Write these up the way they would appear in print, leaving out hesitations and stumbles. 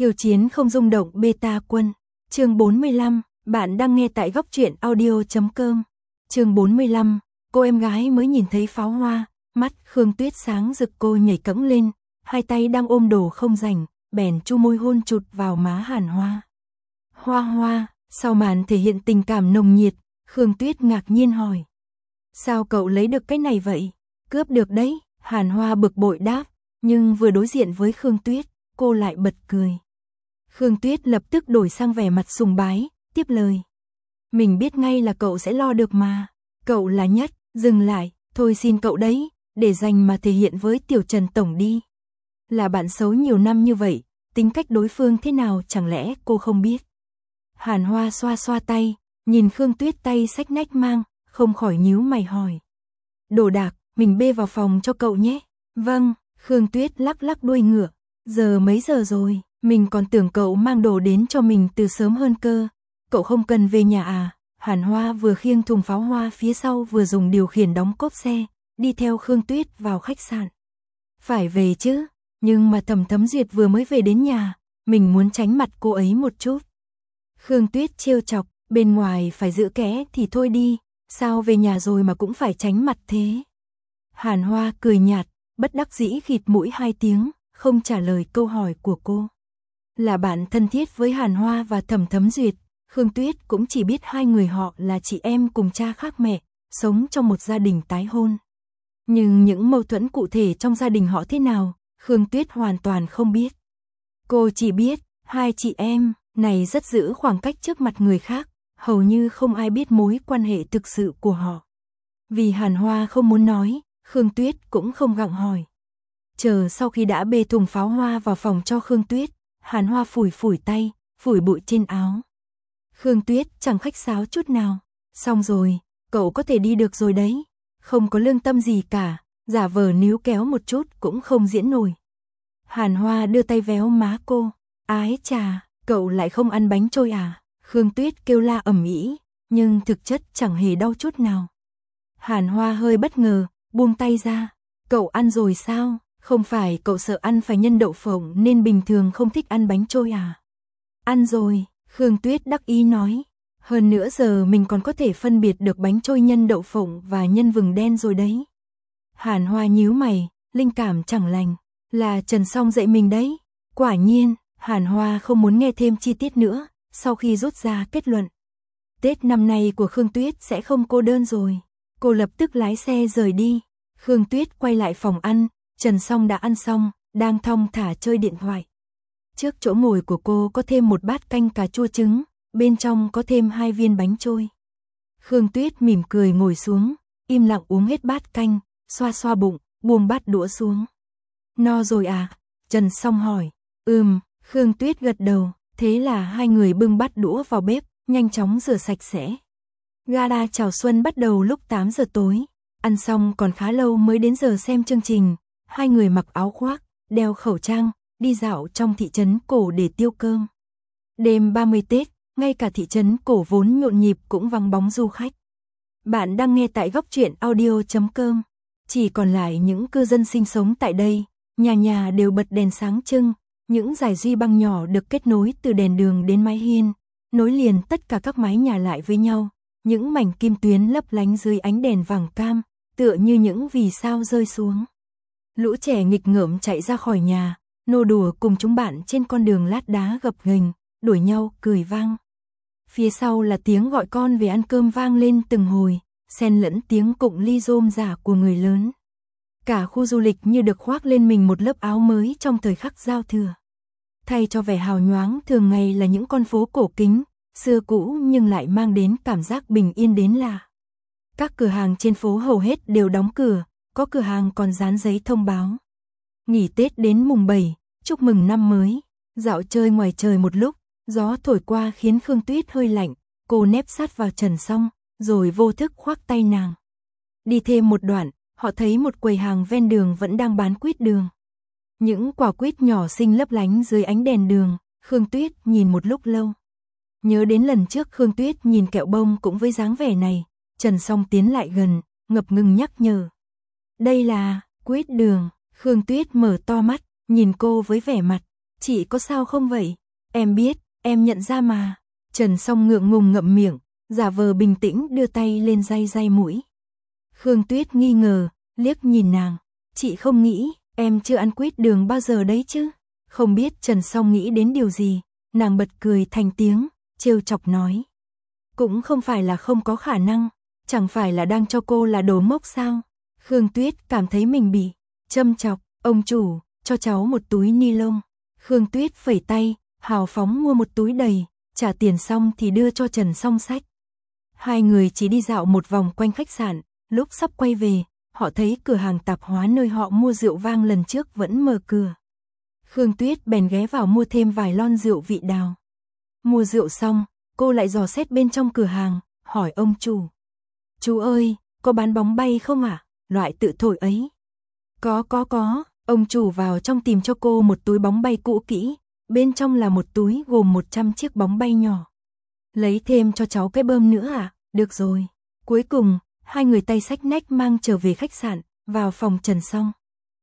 Khiêu chiến không rung động beta quân. Chương 45, bạn đang nghe tại góc truyện audio.com. Chương 45, cô em gái mới nhìn thấy pháo hoa, mắt Khương Tuyết sáng rực, cô nhảy cẫng lên, hai tay đang ôm đồ không rảnh, bèn chu môi hôn chụt vào má Hàn Hoa. Hoa Hoa, sau màn thể hiện tình cảm nồng nhiệt, Khương Tuyết ngạc nhiên hỏi. Sao cậu lấy được cái này vậy? Cướp được đấy, Hàn Hoa bực bội đáp, nhưng vừa đối diện với Khương Tuyết, cô lại bật cười. Khương Tuyết lập tức đổi sang vẻ mặt sùng bái, tiếp lời. Mình biết ngay là cậu sẽ lo được mà, cậu là nhất, dừng lại, thôi xin cậu đấy, để dành mà thể hiện với Tiểu Trần Tổng đi. Là bạn xấu nhiều năm như vậy, tính cách đối phương thế nào chẳng lẽ cô không biết? Hàn Hoa xoa xoa tay, nhìn Khương Tuyết tay xách nách mang, không khỏi nhíu mày hỏi. Đồ đạc, mình bê vào phòng cho cậu nhé. Vâng, Khương Tuyết lắc lắc đuôi ngựa. Giờ mấy giờ rồi, mình còn tưởng cậu mang đồ đến cho mình từ sớm hơn cơ. Cậu không cần về nhà à? Hàn Hoa vừa khiêng thùng pháo hoa phía sau vừa dùng điều khiển đóng cốp xe, đi theo Khương Tuyết vào khách sạn. Phải về chứ, nhưng mà Thẩm Duyệt vừa mới về đến nhà, mình muốn tránh mặt cô ấy một chút. Khương Tuyết trêu chọc, bên ngoài phải giữ kẽ thì thôi đi, sao về nhà rồi mà cũng phải tránh mặt thế? Hàn Hoa cười nhạt, bất đắc dĩ khịt mũi hai tiếng, không trả lời câu hỏi của cô. Là bạn thân thiết với Hàn Hoa và Thẩm Duyệt, Khương Tuyết cũng chỉ biết hai người họ là chị em cùng cha khác mẹ, sống trong một gia đình tái hôn. Nhưng những mâu thuẫn cụ thể trong gia đình họ thế nào, Khương Tuyết hoàn toàn không biết. Cô chỉ biết, hai chị em này rất giữ khoảng cách trước mặt người khác, hầu như không ai biết mối quan hệ thực sự của họ. Vì Hàn Hoa không muốn nói, Khương Tuyết cũng không gặng hỏi. Chờ sau khi đã bê thùng pháo hoa vào phòng cho Khương Tuyết, Hàn Hoa phủi phủi tay, phủi bụi trên áo. Khương Tuyết chẳng khách sáo chút nào. Xong rồi, cậu có thể đi được rồi đấy. Không có lương tâm gì cả, giả vờ níu kéo một chút cũng không diễn nổi. Hàn Hoa đưa tay véo má cô. Ái chà, cậu lại không ăn bánh trôi à? Khương Tuyết kêu la ầm ĩ, nhưng thực chất chẳng hề đau chút nào. Hàn Hoa hơi bất ngờ, buông tay ra. Cậu ăn rồi sao? Không phải cậu sợ ăn phải nhân đậu phộng nên bình thường không thích ăn bánh trôi à? Ăn rồi, Khương Tuyết đắc ý nói. Hơn nữa giờ mình còn có thể phân biệt được bánh trôi nhân đậu phộng và nhân vừng đen rồi đấy. Hàn Hoa nhíu mày, linh cảm chẳng lành. Là Trần Song dạy mình đấy. Quả nhiên, Hàn Hoa không muốn nghe thêm chi tiết nữa, sau khi rút ra kết luận. Tết năm nay của Khương Tuyết sẽ không cô đơn rồi. Cô lập tức lái xe rời đi. Khương Tuyết quay lại phòng ăn, Trần Song đã ăn xong, đang thong thả chơi điện thoại. Trước chỗ ngồi của cô có thêm một bát canh cà chua trứng, bên trong có thêm 2 viên bánh trôi. Khương Tuyết mỉm cười ngồi xuống, im lặng uống hết bát canh, xoa xoa bụng, buông bát đũa xuống. No rồi à? Trần Song hỏi. Khương Tuyết gật đầu, thế là hai người bưng bát đũa vào bếp, nhanh chóng rửa sạch sẽ. Gala chào xuân bắt đầu lúc 8 giờ tối, ăn xong còn khá lâu mới đến giờ xem chương trình. Hai người mặc áo khoác, đeo khẩu trang, đi dạo trong thị trấn cổ để tiêu cơm. Đêm 30 Tết, ngay cả thị trấn cổ vốn nhộn nhịp cũng vắng bóng du khách. Bạn đang nghe tại góc truyện audio.com. Chỉ còn lại những cư dân sinh sống tại đây, nhà nhà đều bật đèn sáng trưng, những dải duy băng nhỏ được kết nối từ đèn đường đến mái hiên, nối liền tất cả các mái nhà lại với nhau, những mảnh kim tuyến lấp lánh dưới ánh đèn vàng cam, tựa như những vì sao rơi xuống. Lũ trẻ nghịch ngợm chạy ra khỏi nhà, nô đùa cùng chúng bạn trên con đường lát đá gập ghềnh, đuổi nhau cười vang. Phía sau là tiếng gọi con về ăn cơm vang lên từng hồi, xen lẫn tiếng cụng ly rôm rả của người lớn. Cả khu du lịch như được khoác lên mình một lớp áo mới trong thời khắc giao thừa. Thay cho vẻ hào nhoáng thường ngày là những con phố cổ kính, xưa cũ nhưng lại mang đến cảm giác bình yên đến lạ. Các cửa hàng trên phố hầu hết đều đóng cửa, có cửa hàng còn dán giấy thông báo. Nghỉ Tết đến mùng 7, chúc mừng năm mới. Dạo chơi ngoài trời một lúc, gió thổi qua khiến Khương Tuyết hơi lạnh, cô nép sát vào Trần Song, rồi vô thức khoác tay nàng. Đi thêm một đoạn, họ thấy một quầy hàng ven đường vẫn đang bán quýt đường. Những quả quýt nhỏ xinh lấp lánh dưới ánh đèn đường, Khương Tuyết nhìn một lúc lâu. Nhớ đến lần trước Khương Tuyết nhìn kẹo bông cũng với dáng vẻ này, Trần Song tiến lại gần, ngập ngừng nhắc nhở. Đây là quýt đường. Khương Tuyết mở to mắt, nhìn cô với vẻ mặt Chị có sao không vậy? Em biết, em nhận ra mà. Trần Song ngượng ngùng ngậm miệng, giả vờ bình tĩnh đưa tay lên day day mũi. Khương Tuyết nghi ngờ, liếc nhìn nàng. Chị không nghĩ, em chưa ăn quýt đường bao giờ đấy chứ? Không biết Trần Song nghĩ đến điều gì, nàng bật cười thành tiếng, trêu chọc nói. Cũng không phải là không có khả năng, chẳng phải là đang cho cô là đồ mốc sao? Khương Tuyết cảm thấy mình bị châm chọc. Ông chủ, cho cháu một túi ni lông. Khương Tuyết phẩy tay, hào phóng mua một túi đầy, trả tiền xong thì đưa cho Trần Song xách. Hai người chỉ đi dạo một vòng quanh khách sạn, lúc sắp quay về, họ thấy cửa hàng tạp hóa nơi họ mua rượu vang lần trước vẫn mở cửa. Khương Tuyết bèn ghé vào mua thêm vài lon rượu vị đào. Mua rượu xong, cô lại dò xét bên trong cửa hàng, hỏi ông chủ. Chú ơi, có bán bóng bay không ạ? Loại tự thổi ấy. Có. Ông chủ vào trong tìm cho cô một túi bóng bay cũ kỹ, bên trong là một túi gồm 100 chiếc bóng bay nhỏ. Lấy thêm cho cháu cái bơm nữa à? Được rồi. Cuối cùng, hai người tay xách nách mang trở về khách sạn, vào phòng Trần Song.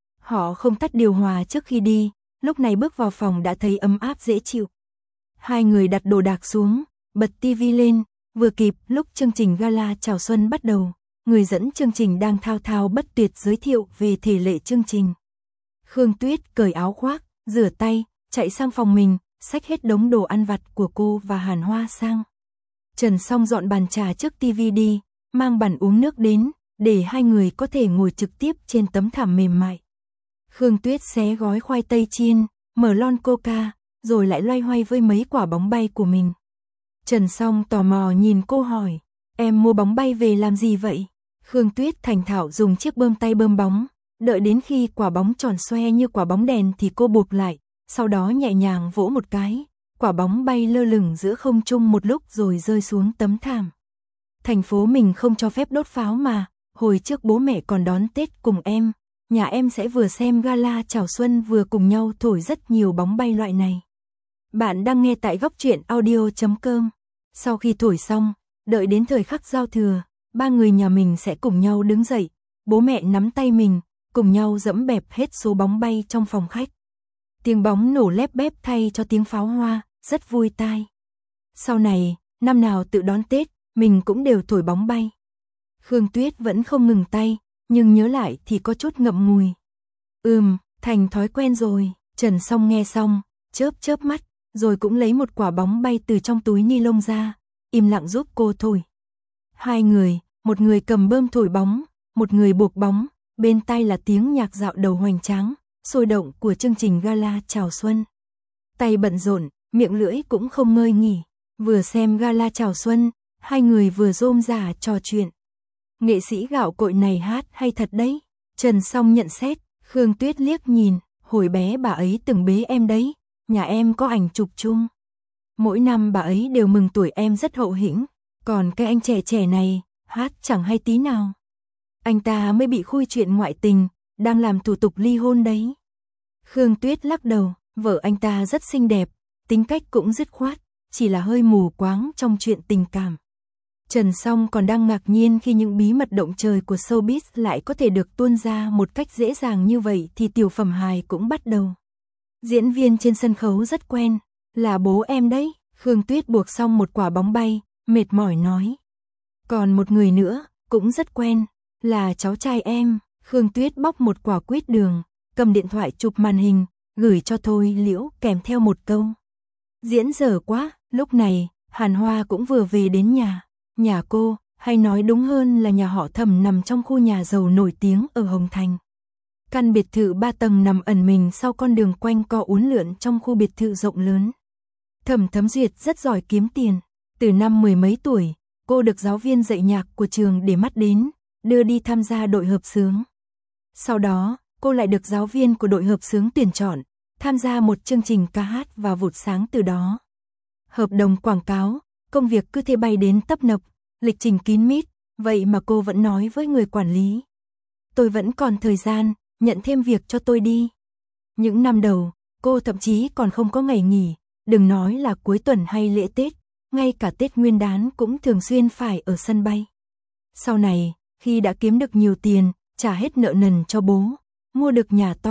Họ không tắt điều hòa trước khi đi, lúc này bước vào phòng đã thấy ấm áp dễ chịu. Hai người đặt đồ đạc xuống, bật tivi lên, vừa kịp lúc chương trình gala chào xuân bắt đầu. Người dẫn chương trình đang thao thao bất tuyệt giới thiệu về thể lệ chương trình. Khương Tuyết cởi áo khoác, rửa tay, chạy sang phòng mình, xách hết đống đồ ăn vặt của cô và Hàn Hoa sang. Trần Song dọn bàn trà trước tivi đi, mang bàn uống nước đến, để hai người có thể ngồi trực tiếp trên tấm thảm mềm mại. Khương Tuyết xé gói khoai tây chiên, mở lon coca, rồi lại loay hoay với mấy quả bóng bay của mình. Trần Song tò mò nhìn cô hỏi, em mua bóng bay về làm gì vậy? Khương Tuyết thành thạo dùng chiếc bơm tay bơm bóng, đợi đến khi quả bóng tròn xoe như quả bóng đèn thì cô buộc lại, sau đó nhẹ nhàng vỗ một cái, quả bóng bay lơ lửng giữa không trung một lúc rồi rơi xuống tấm thảm. Thành phố mình không cho phép đốt pháo mà, hồi trước bố mẹ còn đón Tết cùng em, nhà em sẽ vừa xem gala chào xuân vừa cùng nhau thổi rất nhiều bóng bay loại này. Bạn đang nghe tại góc truyện audio.com. Sau khi thổi xong, đợi đến thời khắc giao thừa, ba người nhà mình sẽ cùng nhau đứng dậy, bố mẹ nắm tay mình, cùng nhau dẫm bẹp hết số bóng bay trong phòng khách. Tiếng bóng nổ lép bép thay cho tiếng pháo hoa, rất vui tai. Sau này, năm nào tự đón Tết, mình cũng đều thổi bóng bay. Khương Tuyết vẫn không ngừng tay, nhưng nhớ lại thì có chút ngậm ngùi. Thành thói quen rồi. Trần Song nghe xong, chớp mắt, rồi cũng lấy một quả bóng bay từ trong túi ni lông ra, im lặng giúp cô thổi. Hai người, một người cầm bơm thổi bóng, một người buộc bóng, bên tai là tiếng nhạc dạo đầu hoành tráng, sôi động của chương trình gala chào xuân. Tay bận rộn, miệng lưỡi cũng không ngơi nghỉ, vừa xem gala chào xuân, hai người vừa rôm rả trò chuyện. Nghệ sĩ gạo cội này hát hay thật đấy. Trần Song nhận xét, Khương Tuyết liếc nhìn, hồi bé bà ấy từng bế em đấy, nhà em có ảnh chụp chung. Mỗi năm bà ấy đều mừng tuổi em rất hậu hĩnh, còn cái anh trẻ này, hát chẳng hay tí nào. Anh ta mới bị khui chuyện ngoại tình, đang làm thủ tục ly hôn đấy. Khương Tuyết lắc đầu, vợ anh ta rất xinh đẹp, tính cách cũng dứt khoát, chỉ là hơi mù quáng trong chuyện tình cảm. Trần Song còn đang ngạc nhiên khi những bí mật động trời của showbiz lại có thể được tuôn ra một cách dễ dàng như vậy thì tiểu phẩm hài cũng bắt đầu. Diễn viên trên sân khấu rất quen, là bố em đấy. Khương Tuyết buộc xong một quả bóng bay, mệt mỏi nói. Còn một người nữa, cũng rất quen, là cháu trai em. Khương Tuyết bóc một quả quýt đường, cầm điện thoại chụp màn hình, gửi cho Thôi Liễu kèm theo một câu. Diễn dở quá. Lúc này, Hàn Hoa cũng vừa về đến nhà. Nhà cô, hay nói đúng hơn là nhà họ Thẩm nằm trong khu nhà giàu nổi tiếng ở Hồng Thành. Căn biệt thự 3 tầng nằm ẩn mình sau con đường quanh co uốn lượn trong khu biệt thự rộng lớn. Thẩm Thấm Duyệt rất giỏi kiếm tiền. Từ năm 10 mấy tuổi, cô được giáo viên dạy nhạc của trường để mắt đến, đưa đi tham gia đội hợp xướng. Sau đó, cô lại được giáo viên của đội hợp xướng tuyển chọn, tham gia một chương trình ca hát và vụt sáng từ đó. Hợp đồng quảng cáo, công việc cứ thế bay đến tấp nập, lịch trình kín mít, vậy mà cô vẫn nói với người quản lý. Tôi vẫn còn thời gian, nhận thêm việc cho tôi đi. Những năm đầu, cô thậm chí còn không có ngày nghỉ, đừng nói là cuối tuần hay lễ Tết, ngay cả Tết Nguyên đán cũng thường xuyên phải ở sân bay. Sau này, khi đã kiếm được nhiều tiền, trả hết nợ nần cho bố, mua được nhà to,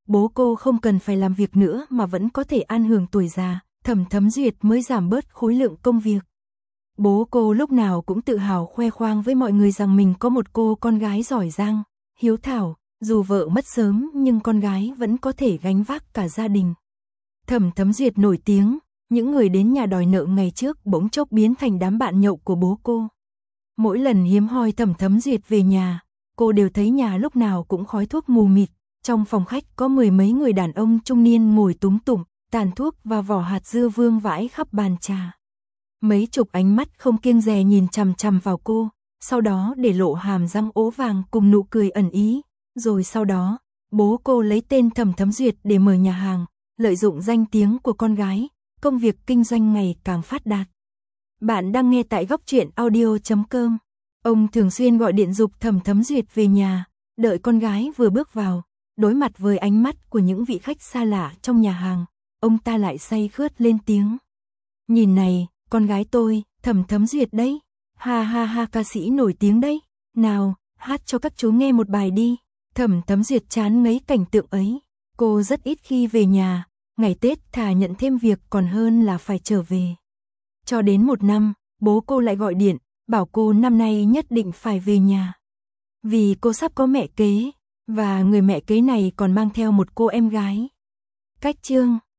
bố cô không cần phải làm việc nữa mà vẫn có thể an hưởng tuổi già, Thẩm Thấm Duyệt mới giảm bớt khối lượng công việc. Bố cô lúc nào cũng tự hào khoe khoang với mọi người rằng mình có một cô con gái giỏi giang, hiếu thảo, dù vợ mất sớm nhưng con gái vẫn có thể gánh vác cả gia đình. Thẩm Thấm Duyệt nổi tiếng, những người đến nhà đòi nợ ngày trước bỗng chốc biến thành đám bạn nhậu của bố cô. Mỗi lần hiếm hoi Thẩm Thấm Duyệt về nhà, cô đều thấy nhà lúc nào cũng khói thuốc mù mịt, trong phòng khách có mười mấy người đàn ông trung niên ngồi túm tụm, tàn thuốc và vỏ hạt dưa vương vãi khắp bàn trà. Mấy chục ánh mắt không kiêng dè nhìn chằm chằm vào cô, sau đó để lộ hàm răng ố vàng cùng nụ cười ẩn ý, rồi sau đó, bố cô lấy tên Thẩm Thấm Duyệt để mở nhà hàng, lợi dụng danh tiếng của con gái, công việc kinh doanh ngày càng phát đạt. Bạn đang nghe tại góc truyện audio.com. Ông thường xuyên gọi điện giục Thẩm Thấm Duyệt về nhà, đợi con gái vừa bước vào, đối mặt với ánh mắt của những vị khách xa lạ trong nhà hàng, ông ta lại say khướt lên tiếng. Nhìn này, con gái tôi, Thẩm Thấm Duyệt đấy, ha ha ha, ca sĩ nổi tiếng đấy, nào, hát cho các chú nghe một bài đi. Thẩm Thấm Duyệt chán ngấy cảnh tượng ấy, cô rất ít khi về nhà, ngày Tết thà nhận thêm việc còn hơn là phải trở về. Cho đến một năm, bố cô lại gọi điện, bảo cô năm nay nhất định phải về nhà. Vì cô sắp có mẹ kế, và người mẹ kế này còn mang theo một cô em gái. Cách chương